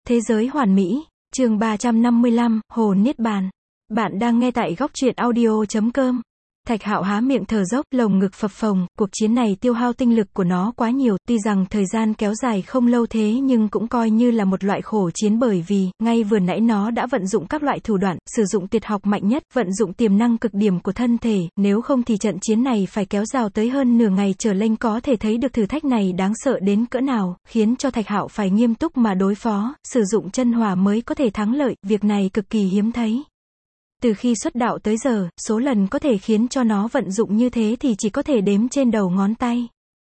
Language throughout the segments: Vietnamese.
Thế giới hoàn mỹ, chương 355, Hồ Niết Bàn. Bạn đang nghe tại góc truyện audio.com. Thạch Hạo há miệng thở dốc, lồng ngực phập phồng, cuộc chiến này tiêu hao tinh lực của nó quá nhiều, tuy rằng thời gian kéo dài không lâu thế nhưng cũng coi như là một loại khổ chiến bởi vì, ngay vừa nãy nó đã vận dụng các loại thủ đoạn, sử dụng tuyệt học mạnh nhất, vận dụng tiềm năng cực điểm của thân thể, nếu không thì trận chiến này phải kéo dài tới hơn nửa ngày trở lên có thể thấy được thử thách này đáng sợ đến cỡ nào, khiến cho Thạch Hạo phải nghiêm túc mà đối phó, sử dụng chân hỏa mới có thể thắng lợi, việc này cực kỳ hiếm thấy. Từ khi xuất đạo tới giờ, số lần có thể khiến cho nó vận dụng như thế thì chỉ có thể đếm trên đầu ngón tay.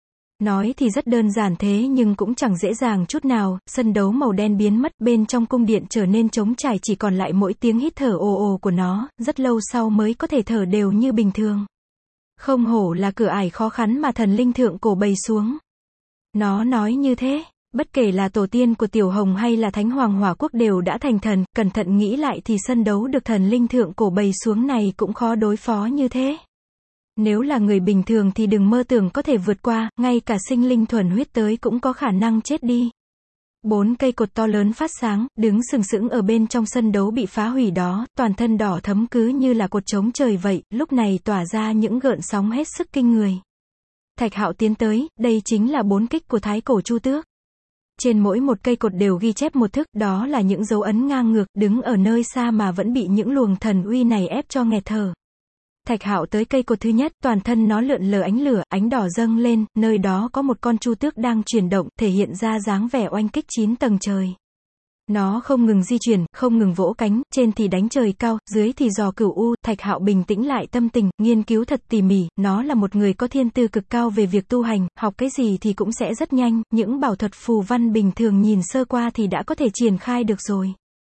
Nói thì rất đơn giản thế nhưng cũng chẳng dễ dàng chút nào, sân đấu màu đen biến mất, bên trong cung điện trở nên trống trải chỉ còn lại mỗi tiếng hít thở ồ ồ của nó, rất lâu sau mới có thể thở đều như bình thường. Không hổ là cửa ải khó khăn mà thần linh thượng cổ bày xuống. Nó nói như thế. Bất kể là tổ tiên của Tiểu Hồng hay là Thánh Hoàng Hỏa Quốc đều đã thành thần, cẩn thận nghĩ lại thì sân đấu được thần linh thượng cổ bày xuống này cũng khó đối phó như thế. Nếu là người bình thường thì đừng mơ tưởng có thể vượt qua, ngay cả sinh linh thuần huyết tới cũng có khả năng chết đi. 4 cây cột to lớn phát sáng, đứng sừng sững ở bên trong sân đấu bị phá hủy đó, toàn thân đỏ thẫm cứ như là cột trống trời vậy, lúc này tỏa ra những gợn sóng hết sức kinh người. Thạch Hạo tiến tới, đây chính là 4 kích của Thái Cổ Chu Tước. Trên mỗi một cây cột đều ghi chép một thức, đó là những dấu ấn ngang ngược, đứng ở nơi xa mà vẫn bị những luồng thần uy này ép cho nghẹt thở. Thạch Hạo tới cây cột thứ nhất, toàn thân nó lượn lờ ánh lửa, ánh đỏ dâng lên, nơi đó có một con chu tước đang chuyển động, thể hiện ra dáng vẻ oanh kích 9 tầng trời. Nó không ngừng di chuyển, không ngừng vỗ cánh, trên thì đánh trời cao, dưới thì dò cửu u. Thạch Hạo bình tĩnh lại tâm tình, nghiên cứu thật tỉ mỉ, nó là một người có thiên tư cực cao về việc tu hành, học cái gì thì cũng sẽ rất nhanh, những bảo thuật phù văn bình thường nhìn sơ qua thì đã có thể triển khai được rồi.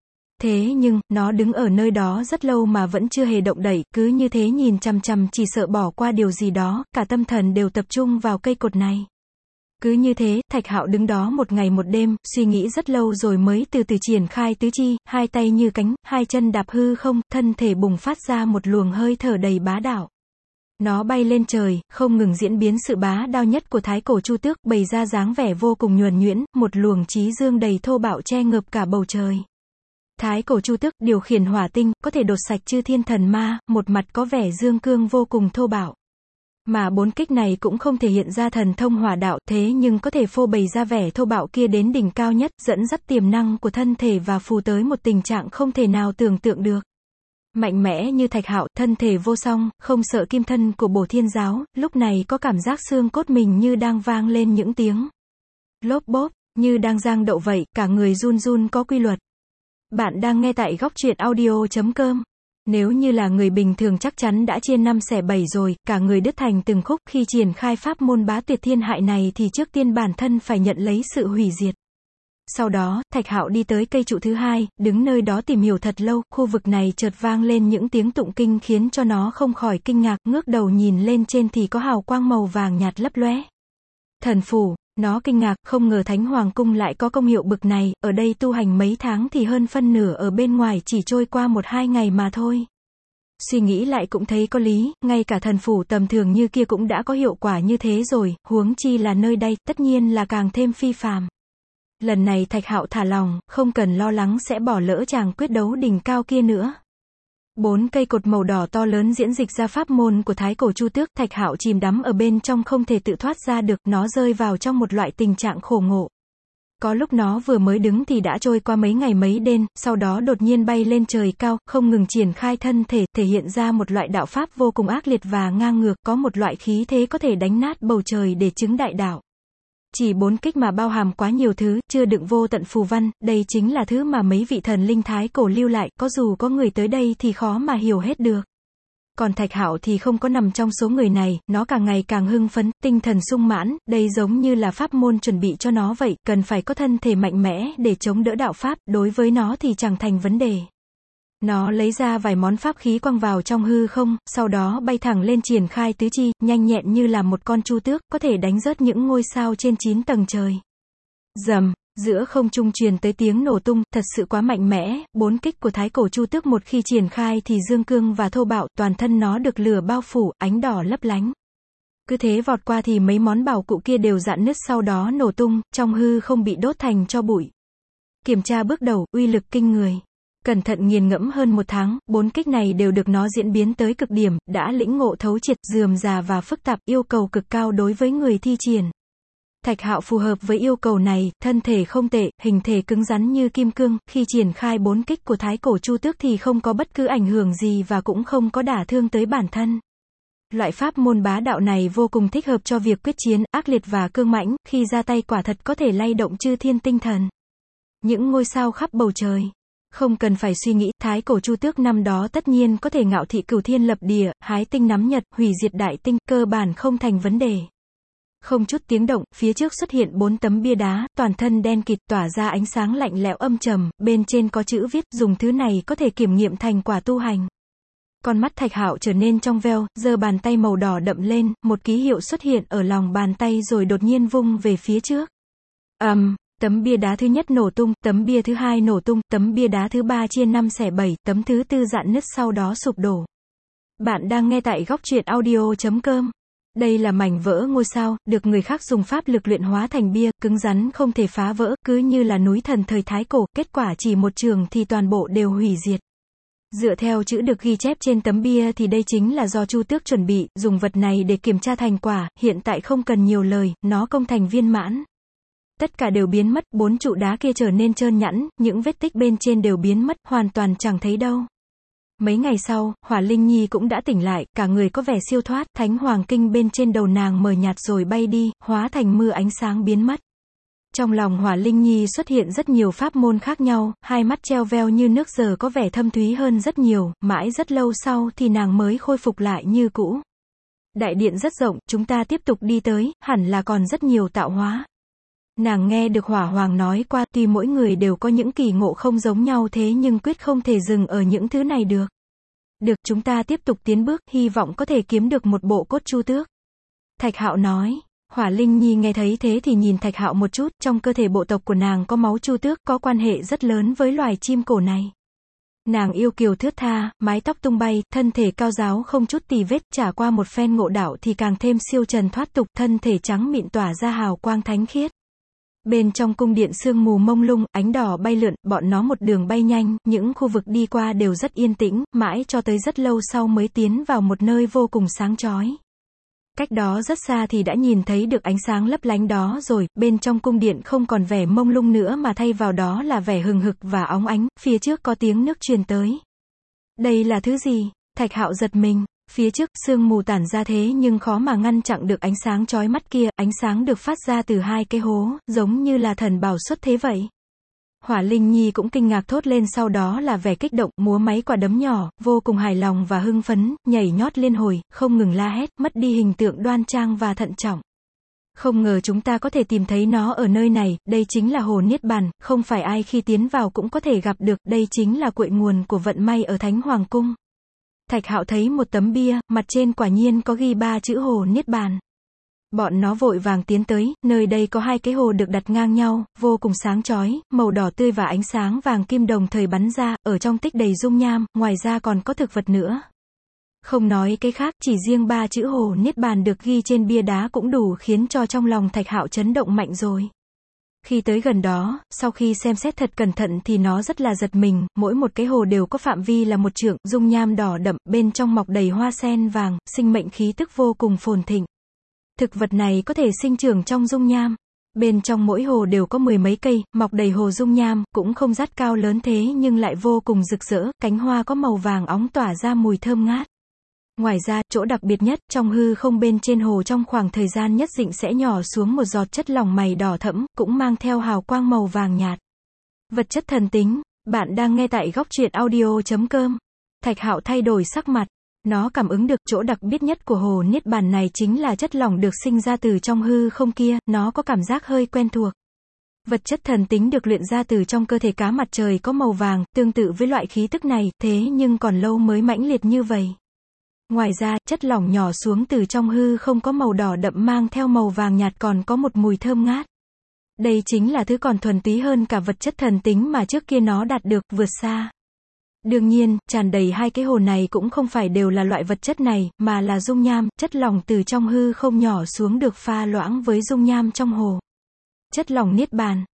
Thế nhưng, nó đứng ở nơi đó rất lâu mà vẫn chưa hề động đậy, cứ như thế nhìn chằm chằm chỉ sợ bỏ qua điều gì đó, cả tâm thần đều tập trung vào cây cột này. Cứ như thế, Thạch Hạo đứng đó một ngày một đêm, suy nghĩ rất lâu rồi mới từ từ triển khai tứ chi, hai tay như cánh, hai chân đạp hư không, thân thể bùng phát ra một luồng hơi thở đầy bá đạo. Nó bay lên trời, không ngừng diễn biến sự bá đạo nhất của Thái Cổ Chu Tước, bày ra dáng vẻ vô cùng nhuần nhuyễn, một luồng chí dương đầy thô bạo che ngập cả bầu trời. Thái Cổ Chu Tước điều khiển hỏa tinh, có thể đột sạch chư thiên thần ma, một mặt có vẻ dương cương vô cùng thô bạo. Mà 4 kích này cũng không thể hiện ra thần thông hỏa đạo, thế nhưng có thể phô bày ra vẻ thô bạo kia đến đỉnh cao nhất, dẫn dắt tiềm năng của thân thể và phù tới một tình trạng không thể nào tưởng tượng được. Mạnh mẽ như Thạch Hạo, thân thể vô song, không sợ kim thân của Bổ Thiên Giáo, lúc này có cảm giác xương cốt mình như đang vang lên những tiếng lốp bốp, như đang rang đậu vậy, cả người run run có quy luật. Bạn đang nghe tại góc truyện audio.com. Nếu như là người bình thường chắc chắn đã chia 5 xẻ 7 rồi, cả người đứt thành từng khúc, khi triển khai pháp môn bá tuyệt thiên hại này thì trước tiên bản thân phải nhận lấy sự hủy diệt. Sau đó, Thạch Hạo đi tới cây trụ thứ hai, đứng nơi đó tìm hiểu thật lâu, khu vực này chợt vang lên những tiếng tụng kinh khiến cho nó không khỏi kinh ngạc, ngước đầu nhìn lên trên thì có hào quang màu vàng nhạt lấp lóe. Thần phù. Nó kinh ngạc, không ngờ Thánh Hoàng Cung lại có công hiệu bực này, ở đây tu hành mấy tháng thì hơn phân nửa ở bên ngoài chỉ trôi qua 1-2 ngày mà thôi. Suy nghĩ lại cũng thấy có lý, ngay cả thần phủ tầm thường như kia cũng đã có hiệu quả như thế rồi, huống chi là nơi đây, tất nhiên là càng thêm phi phàm. Lần này Thạch Hạo thả lòng, không cần lo lắng sẽ bỏ lỡ chàng quyết đấu đỉnh cao kia nữa. 4 cây cột màu đỏ to lớn diễn dịch ra pháp môn của Thái Cổ Chu Tước, Thạch Hạo chìm đắm ở bên trong không thể tự thoát ra được, nó rơi vào trong một loại tình trạng khổ ngộ. Có lúc nó vừa mới đứng thì đã trôi qua mấy ngày mấy đêm, sau đó đột nhiên bay lên trời cao, không ngừng triển khai thân thể, thể hiện ra một loại đạo pháp vô cùng ác liệt và ngang ngược, có một loại khí thế có thể đánh nát bầu trời để chứng đại đạo. Chỉ 4 kích mà bao hàm quá nhiều thứ, chưa đựng vô tận phù văn, đây chính là thứ mà mấy vị thần linh thái cổ lưu lại, có dù có người tới đây thì khó mà hiểu hết được. Còn Thạch Hạo thì không có nằm trong số người này, nó càng ngày càng hưng phấn, tinh thần sung mãn, đây giống như là pháp môn chuẩn bị cho nó vậy, cần phải có thân thể mạnh mẽ để chống đỡ đạo pháp, đối với nó thì chẳng thành vấn đề. Nó lấy ra vài món pháp khí quăng vào trong hư không, sau đó bay thẳng lên triển khai tứ chi, nhanh nhẹn như là một con chu tước, có thể đánh rớt những ngôi sao trên 9 tầng trời. Rầm, giữa không trung truyền tới tiếng nổ tung, thật sự quá mạnh mẽ, 4 kích của Thái Cổ Chu Tước một khi triển khai thì dương cương và thô bạo, toàn thân nó được lửa bao phủ, ánh đỏ lấp lánh. Cứ thế vọt qua thì mấy món bảo cụ kia đều rạn nứt sau đó nổ tung, trong hư không bị đốt thành tro bụi. Kiểm tra bước đầu, uy lực kinh người. Cẩn thận nghiền ngẫm hơn 1 tháng, 4 kích này đều được nó diễn biến tới cực điểm, đã lĩnh ngộ thấu triệt, rườm rà và phức tạp, yêu cầu cực cao đối với người thi triển. Thạch Hạo phù hợp với yêu cầu này, thân thể không tệ, hình thể cứng rắn như kim cương, khi triển khai 4 kích của Thái Cổ Chu Tước thì không có bất cứ ảnh hưởng gì và cũng không có đả thương tới bản thân. Loại pháp môn bá đạo này vô cùng thích hợp cho việc quyết chiến, ác liệt và cương mãnh, khi ra tay quả thật có thể lay động chư thiên tinh thần. Những ngôi sao khắp bầu trời. Không cần phải suy nghĩ, Thái Cổ Chu Tước năm đó tất nhiên có thể ngạo thị cửu thiên lập địa, hái tinh nắm nhật, hủy diệt đại tinh, cơ bản không thành vấn đề. Không chút tiếng động, phía trước xuất hiện 4 tấm bia đá, toàn thân đen kịt, tỏa ra ánh sáng lạnh lẽo âm trầm, bên trên có chữ viết, dùng thứ này có thể kiểm nghiệm thành quả tu hành. Con mắt Thạch Hạo trở nên trong veo, giơ bàn tay màu đỏ đậm lên, một ký hiệu xuất hiện ở lòng bàn tay rồi đột nhiên vung về phía trước. Tấm bia đá thứ nhất nổ tung, tấm bia thứ hai nổ tung, tấm bia đá thứ ba chia 5 xẻ 7, tấm thứ tư rạn nứt sau đó sụp đổ. Bạn đang nghe tại góc truyện audio.com. Đây là mảnh vỡ ngôi sao, được người khác dùng pháp lực luyện hóa thành bia, cứng rắn không thể phá vỡ, cứ như là núi thần thời Thái Cổ, kết quả chỉ một trường thì toàn bộ đều hủy diệt. Dựa theo chữ được ghi chép trên tấm bia thì đây chính là do Chu Tước chuẩn bị, dùng vật này để kiểm tra thành quả, hiện tại không cần nhiều lời, nó công thành viên mãn. Tất cả đều biến mất, 4 trụ đá kia trở nên trơn nhẵn, những vết tích bên trên đều biến mất, hoàn toàn chẳng thấy đâu. Mấy ngày sau, Hỏa Linh Nhi cũng đã tỉnh lại, cả người có vẻ siêu thoát, Thánh Hoàng Kinh bên trên đầu nàng mờ nhạt rồi bay đi, hóa thành mưa ánh sáng biến mất. Trong lòng Hỏa Linh Nhi xuất hiện rất nhiều pháp môn khác nhau, hai mắt treo veo như nước giờ có vẻ thâm thúy hơn rất nhiều, mãi rất lâu sau thì nàng mới khôi phục lại như cũ. Đại điện rất rộng, chúng ta tiếp tục đi tới, hẳn là còn rất nhiều tạo hóa. Nàng nghe được Hỏa Hoàng nói qua, tuy mỗi người đều có những kỳ ngộ không giống nhau thế nhưng quyết không thể dừng ở những thứ này được. Được, chúng ta tiếp tục tiến bước, hy vọng có thể kiếm được một bộ cốt Chu Tước. Thạch Hạo nói. Hỏa Linh Nhi nghe thấy thế thì nhìn Thạch Hạo một chút, trong cơ thể bộ tộc của nàng có máu Chu Tước, có quan hệ rất lớn với loài chim cổ này. Nàng yêu kiều thướt tha, mái tóc tung bay, thân thể cao ráo không chút tì vết, trải qua một phen ngộ đạo thì càng thêm siêu trần thoát tục, thân thể trắng mịn tỏa ra hào quang thánh khiết. Bên trong cung điện sương mù mông lung, ánh đỏ bay lượn, bọn nó một đường bay nhanh, những khu vực đi qua đều rất yên tĩnh, mãi cho tới rất lâu sau mới tiến vào một nơi vô cùng sáng chói. Cách đó rất xa thì đã nhìn thấy được ánh sáng lấp lánh đó rồi, bên trong cung điện không còn vẻ mông lung nữa mà thay vào đó là vẻ hừng hực và óng ánh, phía trước có tiếng nước truyền tới. Đây là thứ gì? Thạch Hạo giật mình, phía trước, sương mù tản ra thế nhưng khó mà ngăn chặn được ánh sáng chói mắt kia, ánh sáng được phát ra từ 2 cái hố, giống như là thần bảo xuất thế vậy. Hỏa Linh Nhi cũng kinh ngạc thốt lên sau đó là vẻ kích động, múa máy quả đấm nhỏ, vô cùng hài lòng và hưng phấn, nhảy nhót liên hồi, không ngừng la hét, mất đi hình tượng đoan trang và thận trọng. Không ngờ chúng ta có thể tìm thấy nó ở nơi này, đây chính là hồ Niết Bàn, không phải ai khi tiến vào cũng có thể gặp được, đây chính là cội nguồn của vận may ở Thánh Hoàng Cung. Thạch Hạo thấy một tấm bia, mặt trên quả nhiên có ghi 3 chữ hồ Niết Bàn. Bọn nó vội vàng tiến tới, nơi đây có 2 cái hồ được đặt ngang nhau, vô cùng sáng chói, màu đỏ tươi và ánh sáng vàng kim đồng thời bắn ra, ở trong tích đầy dung nham, ngoài ra còn có thực vật nữa. Không nói cái khác, chỉ riêng 3 chữ hồ Niết Bàn được ghi trên bia đá cũng đủ khiến cho trong lòng Thạch Hạo chấn động mạnh rồi. Khi tới gần đó, sau khi xem xét thật cẩn thận thì nó rất là giật mình, mỗi một cái hồ đều có phạm vi là 1 trượng, dung nham đỏ đậm, bên trong mọc đầy hoa sen vàng, sinh mệnh khí tức vô cùng phồn thịnh. Thực vật này có thể sinh trưởng trong dung nham. Bên trong mỗi hồ đều có 10 mấy cây, mọc đầy hồ dung nham, cũng không rất cao lớn thế nhưng lại vô cùng rực rỡ, cánh hoa có màu vàng óng tỏa ra mùi thơm ngát. Ngoài ra, chỗ đặc biệt nhất, trong hư không bên trên hồ trong khoảng thời gian nhất định sẽ nhỏ xuống một giọt chất lỏng mày đỏ thẫm, cũng mang theo hào quang màu vàng nhạt. Vật chất thần tính, bạn đang nghe tại góc truyện audio.com. Thạch Hạo thay đổi sắc mặt. Nó cảm ứng được chỗ đặc biệt nhất của hồ Niết Bàn này chính là chất lỏng được sinh ra từ trong hư không kia, nó có cảm giác hơi quen thuộc. Vật chất thần tính được luyện ra từ trong cơ thể cá mặt trời có màu vàng, tương tự với loại khí tức này, thế nhưng còn lâu mới mãnh liệt như vậy. Ngoài ra, chất lỏng nhỏ xuống từ trong hư không có màu đỏ đậm mang theo màu vàng nhạt còn có một mùi thơm ngát. Đây chính là thứ còn thuần túy hơn cả vật chất thần tính mà trước kia nó đạt được, vượt xa. Đương nhiên, tràn đầy 2 cái hồ này cũng không phải đều là loại vật chất này, mà là dung nham, chất lỏng từ trong hư không nhỏ xuống được pha loãng với dung nham trong hồ. Chất lỏng Niết Bàn.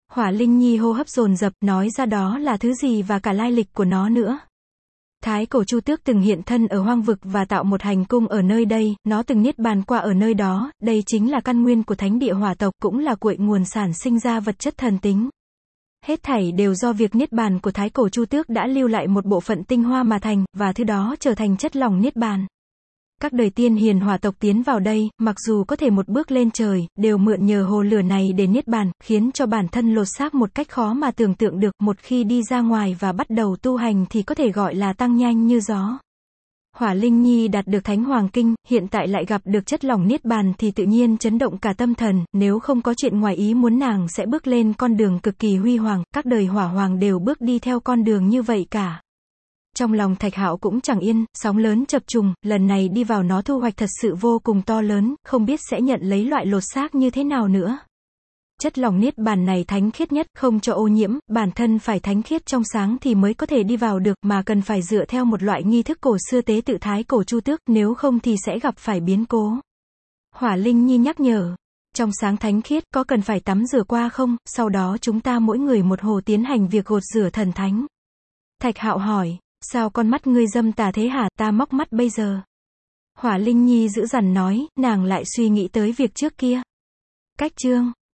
Hỏa Linh Nhi hô hấp dồn dập, nói ra đó là thứ gì và cả lai lịch của nó nữa. Thái cổ Chu Tước từng hiện thân ở hoang vực và tạo một hành cung ở nơi đây, nó từng niết bàn qua ở nơi đó, đây chính là căn nguyên của thánh địa hỏa tộc, cũng là cội nguồn sản sinh ra vật chất thần tính. Hết thảy đều do việc niết bàn của Thái cổ Chu Tước đã lưu lại một bộ phận tinh hoa mà thành, và thứ đó trở thành chất lỏng niết bàn. Các đời tiên hiền hỏa tộc tiến vào đây, mặc dù có thể một bước lên trời, đều mượn nhờ hồ lửa này để niết bàn, khiến cho bản thân lột xác một cách khó mà tưởng tượng được, một khi đi ra ngoài và bắt đầu tu hành thì có thể gọi là tăng nhanh như gió. Hỏa Linh Nhi đạt được Thánh Hoàng Kinh, hiện tại lại gặp được chất lỏng niết bàn thì tự nhiên chấn động cả tâm thần, nếu không có chuyện ngoài ý muốn nàng sẽ bước lên con đường cực kỳ huy hoàng, các đời hỏa hoàng đều bước đi theo con đường như vậy cả. Trong lòng Thạch Hạo cũng chẳng yên, sóng lớn chập trùng, lần này đi vào nó thu hoạch thật sự vô cùng to lớn, không biết sẽ nhận lấy loại lột xác như thế nào nữa. Chất lỏng niết bàn này thánh khiết nhất, không cho ô nhiễm, bản thân phải thánh khiết trong sáng thì mới có thể đi vào được, mà cần phải dựa theo một loại nghi thức cổ xưa tế tự Thái cổ Chu Tước, nếu không thì sẽ gặp phải biến cố. Hỏa Linh Nhi nhắc nhở, trong sáng thánh khiết, có cần phải tắm rửa qua không, sau đó chúng ta mỗi người một hồ tiến hành việc gột rửa thần thánh. Thạch Hạo hỏi, sao con mắt ngươi dâm tà thế hả, ta móc mắt bây giờ. Hỏa Linh Nhi dữ dằn nói, nàng lại suy nghĩ tới việc trước kia. Cách chương